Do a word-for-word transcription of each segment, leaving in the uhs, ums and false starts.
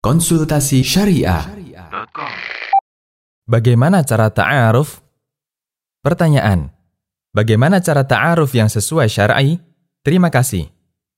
Konsultasi Syariah. Bagaimana cara ta'aruf? Pertanyaan. Bagaimana cara ta'aruf yang sesuai syar'i? Terima kasih.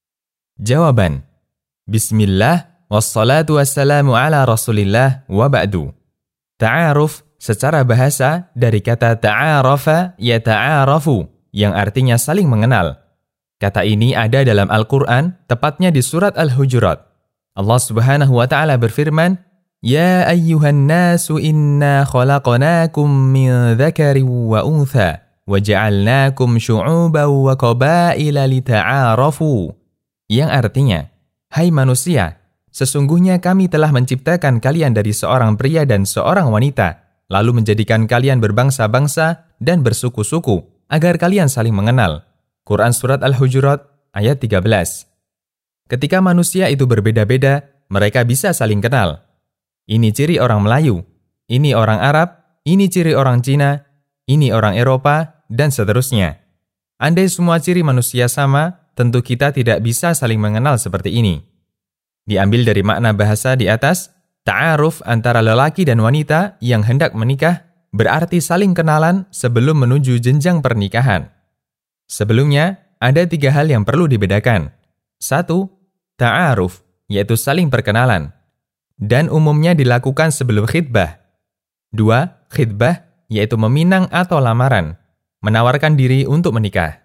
Jawaban. Bismillah, wassalatu wassalamu ala rasulillah, wa ba'du. Ta'aruf secara bahasa dari kata ta'arafa ya ta'arafu, yang artinya saling mengenal. Kata ini ada dalam Al-Quran, tepatnya di surat Al-Hujurat. Allah Subhanahu wa ta'ala berfirman, Ya ayyuhan nasu inna khalaqnakum min dzakarin wa untha wa ja'alnakum syu'uban wa qabaila lita'arafu. Yang artinya, hai manusia, sesungguhnya kami telah menciptakan kalian dari seorang pria dan seorang wanita, lalu menjadikan kalian berbangsa-bangsa dan bersuku-suku, agar kalian saling mengenal. Quran Surat Al-Hujurat ayat tiga belas. Ketika manusia itu berbeda-beda, mereka bisa saling kenal. Ini ciri orang Melayu, ini orang Arab, ini ciri orang Cina, ini orang Eropa, dan seterusnya. Andai semua ciri manusia sama, tentu kita tidak bisa saling mengenal seperti ini. Diambil dari makna bahasa di atas, ta'aruf antara lelaki dan wanita yang hendak menikah berarti saling kenalan sebelum menuju jenjang pernikahan. Sebelumnya, ada tiga hal yang perlu dibedakan. Satu, ta'aruf, yaitu saling perkenalan, dan umumnya dilakukan sebelum khitbah. Dua, khitbah, yaitu meminang atau lamaran, menawarkan diri untuk menikah.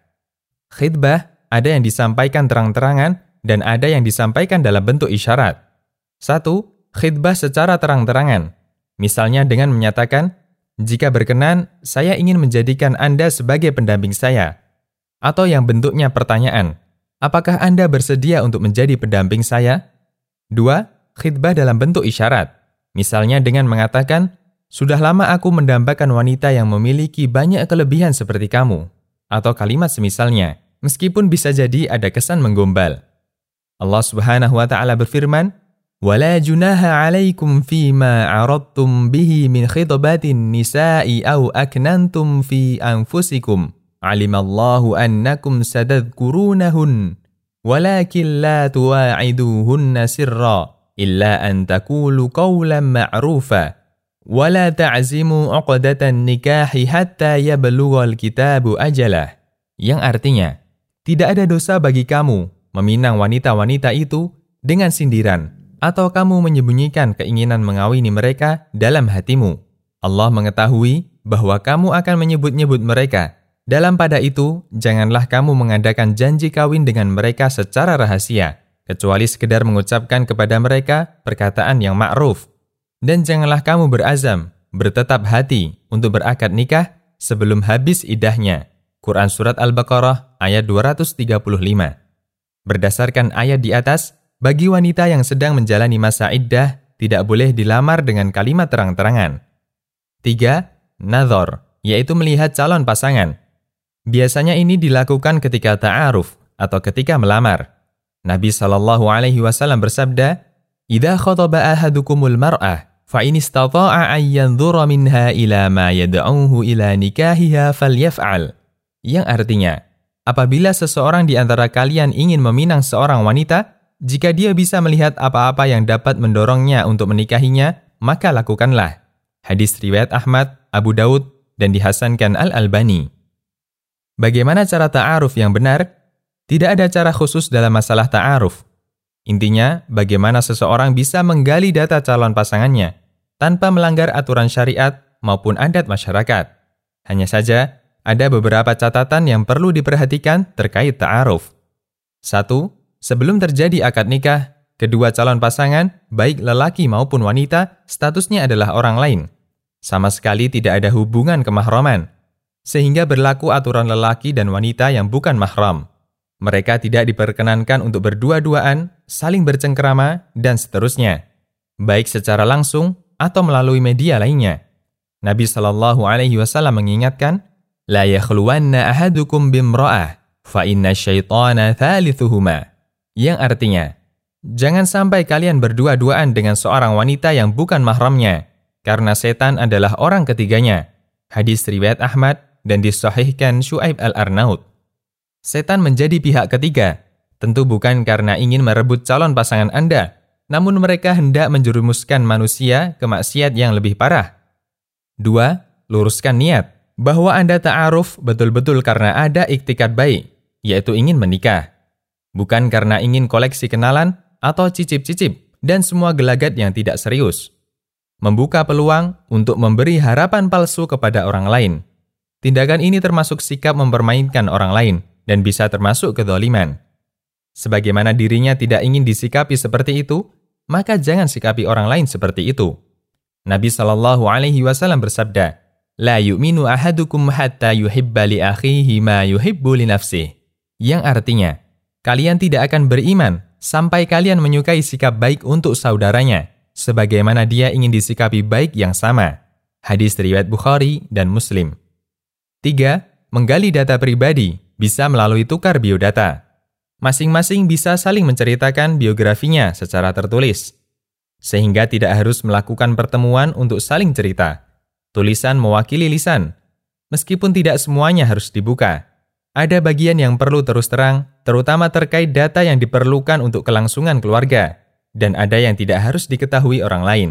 Khitbah ada yang disampaikan terang-terangan dan ada yang disampaikan dalam bentuk isyarat. Satu, khitbah secara terang-terangan, misalnya dengan menyatakan, jika berkenan, saya ingin menjadikan Anda sebagai pendamping saya. Atau yang bentuknya pertanyaan, apakah Anda bersedia untuk menjadi pendamping saya? Dua, khitbah dalam bentuk isyarat. Misalnya dengan mengatakan, sudah lama aku mendambakan wanita yang memiliki banyak kelebihan seperti kamu. Atau kalimat semisalnya, meskipun bisa jadi ada kesan menggombal. Allah Subhanahu wa ta'ala berfirman, وَلَا جُنَاهَ عَلَيْكُمْ فِي مَا عَرَضْتُمْ بِهِ مِنْ خِطْبَةِ النِّسَاءِ أَوْ أَكْنَنْتُمْ فِي أَنفُسِكُمْ علم الله أنكم ستذكرونهن ولكن لا تواعدوهن سرا إلا أن تقولوا قولا معروفا ولا تعزموا عقدة النكاح حتى يبلغ الكتاب أجله. Yang artinya, tidak ada dosa bagi kamu meminang wanita-wanita itu dengan sindiran atau kamu menyembunyikan keinginan mengawini mereka dalam hatimu. Allah mengetahui bahwa kamu akan menyebut-nyebut mereka. Dalam pada itu, janganlah kamu mengadakan janji kawin dengan mereka secara rahasia, kecuali sekedar mengucapkan kepada mereka perkataan yang ma'ruf. Dan janganlah kamu berazam, bertetap hati untuk berakad nikah sebelum habis iddahnya. Quran Surat Al-Baqarah ayat dua ratus tiga puluh lima. Berdasarkan ayat di atas, bagi wanita yang sedang menjalani masa iddah, tidak boleh dilamar dengan kalimat terang-terangan. Tiga, nadhar, yaitu melihat calon pasangan. Biasanya ini dilakukan ketika ta'aruf atau ketika melamar. Nabi sallallahu alaihi wasallam bersabda, "Idza khataba ahadukumul mar'ah, fa in istata'a an yanzura minha ila ma yad'uhu ila nikahiha falyaf'al." Yang artinya, apabila seseorang di antara kalian ingin meminang seorang wanita, jika dia bisa melihat apa-apa yang dapat mendorongnya untuk menikahinya, maka lakukanlah. Hadis riwayat Ahmad, Abu Daud, dan dihasankan Al-Albani. Bagaimana cara ta'aruf yang benar? Tidak ada cara khusus dalam masalah ta'aruf. Intinya, bagaimana seseorang bisa menggali data calon pasangannya tanpa melanggar aturan syariat maupun adat masyarakat. Hanya saja, ada beberapa catatan yang perlu diperhatikan terkait ta'aruf. Satu, sebelum terjadi akad nikah, kedua calon pasangan, baik lelaki maupun wanita, statusnya adalah orang lain. Sama sekali tidak ada hubungan kemahraman, sehingga berlaku aturan lelaki dan wanita yang bukan mahram. Mereka tidak diperkenankan untuk berdua-duaan, saling bercengkerama, dan seterusnya, baik secara langsung atau melalui media lainnya. Nabi sallallahu alaihi wasallam mengingatkan, "La yakhluwanna ahadukum bimra'ah, fa inna syaitana thalithuhuma." Yang artinya, jangan sampai kalian berdua-duaan dengan seorang wanita yang bukan mahramnya, karena setan adalah orang ketiganya. Hadis riwayat Ahmad dan disahihkan Syu'aib Al-Arnaud. Setan menjadi pihak ketiga, tentu bukan karena ingin merebut calon pasangan Anda, namun mereka hendak menjerumuskan manusia ke maksiat yang lebih parah. Dua, luruskan niat bahwa Anda ta'aruf betul-betul karena ada iktikad baik, yaitu ingin menikah. Bukan karena ingin koleksi kenalan atau cicip-cicip dan semua gelagat yang tidak serius. Membuka peluang untuk memberi harapan palsu kepada orang lain. Tindakan ini termasuk sikap mempermainkan orang lain dan bisa termasuk kezaliman. Sebagaimana dirinya tidak ingin disikapi seperti itu, maka jangan sikapi orang lain seperti itu. Nabi shallallahu alaihi wasallam bersabda, "La yu'minu ahadukum hatta yuhibba li akhihi ma yuhibbu li nafsihi." Yang artinya, kalian tidak akan beriman sampai kalian menyukai sikap baik untuk saudaranya, sebagaimana dia ingin disikapi baik yang sama. Hadis riwayat Bukhari dan Muslim. Tiga, menggali data pribadi bisa melalui tukar biodata. Masing-masing bisa saling menceritakan biografinya secara tertulis, sehingga tidak harus melakukan pertemuan untuk saling cerita. Tulisan mewakili lisan, meskipun tidak semuanya harus dibuka. Ada bagian yang perlu terus terang, terutama terkait data yang diperlukan untuk kelangsungan keluarga, dan ada yang tidak harus diketahui orang lain.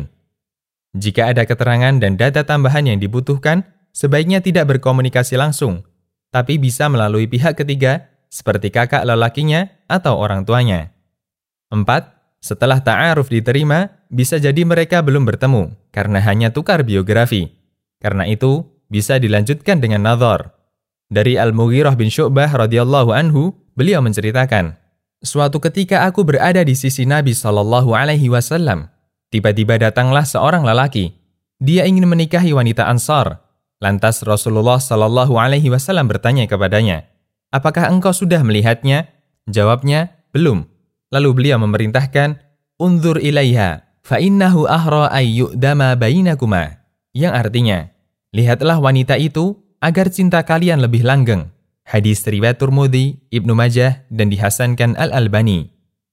Jika ada keterangan dan data tambahan yang dibutuhkan, sebaiknya tidak berkomunikasi langsung, tapi bisa melalui pihak ketiga, seperti kakak lelakinya atau orang tuanya. Empat, setelah ta'aruf diterima, bisa jadi mereka belum bertemu, karena hanya tukar biografi. Karena itu, bisa dilanjutkan dengan nadhar. Dari Al-Mughirah bin Syu'bah radhiyallahu anhu, beliau menceritakan, "Suatu ketika aku berada di sisi Nabi shallallahu alaihi wasallam. Tiba-tiba datanglah seorang lelaki. Dia ingin menikahi wanita Ansar. Lantas Rasulullah shallallahu alaihi wasallam bertanya kepadanya, 'Apakah engkau sudah melihatnya?' Jawabnya, 'Belum.' Lalu beliau memerintahkan, 'Unzur ilaiha, fa innahu ahra ay yu'dama bainakuma.' Yang artinya, lihatlah wanita itu agar cinta kalian lebih langgeng. Hadis riwayat Tirmidzi, Ibnu Majah, dan dihasankan Al-Albani.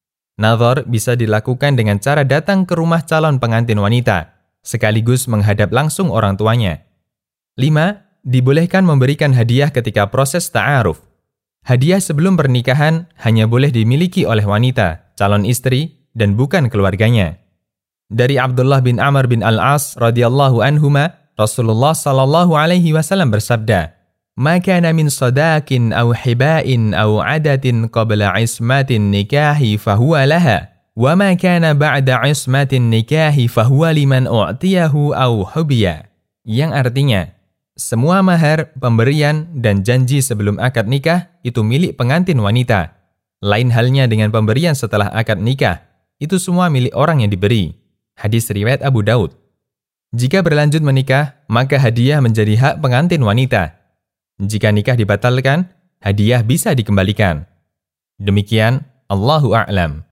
Nadhar bisa dilakukan dengan cara datang ke rumah calon pengantin wanita, sekaligus menghadap langsung orang tuanya. Lima, dibolehkan memberikan hadiah ketika proses ta'aruf. Hadiah sebelum pernikahan hanya boleh dimiliki oleh wanita, calon istri, dan bukan keluarganya. Dari Abdullah bin Amr bin Al-As radhiyallahu anhuma, Rasulullah sallallahu alaihi wasallam bersabda, "Ma kana min sadaqin aw hiba'in aw 'adatin qabla 'ismatin nikahi fahuwa laha, wa ma kana ba'da 'ismatin nikahi fahuwa liman u'tiyahu aw hubiya." Yang artinya, semua mahar, pemberian, dan janji sebelum akad nikah itu milik pengantin wanita. Lain halnya dengan pemberian setelah akad nikah, itu semua milik orang yang diberi. Hadis riwayat Abu Daud. Jika berlanjut menikah, maka hadiah menjadi hak pengantin wanita. Jika nikah dibatalkan, hadiah bisa dikembalikan. Demikian, Allahu a'lam.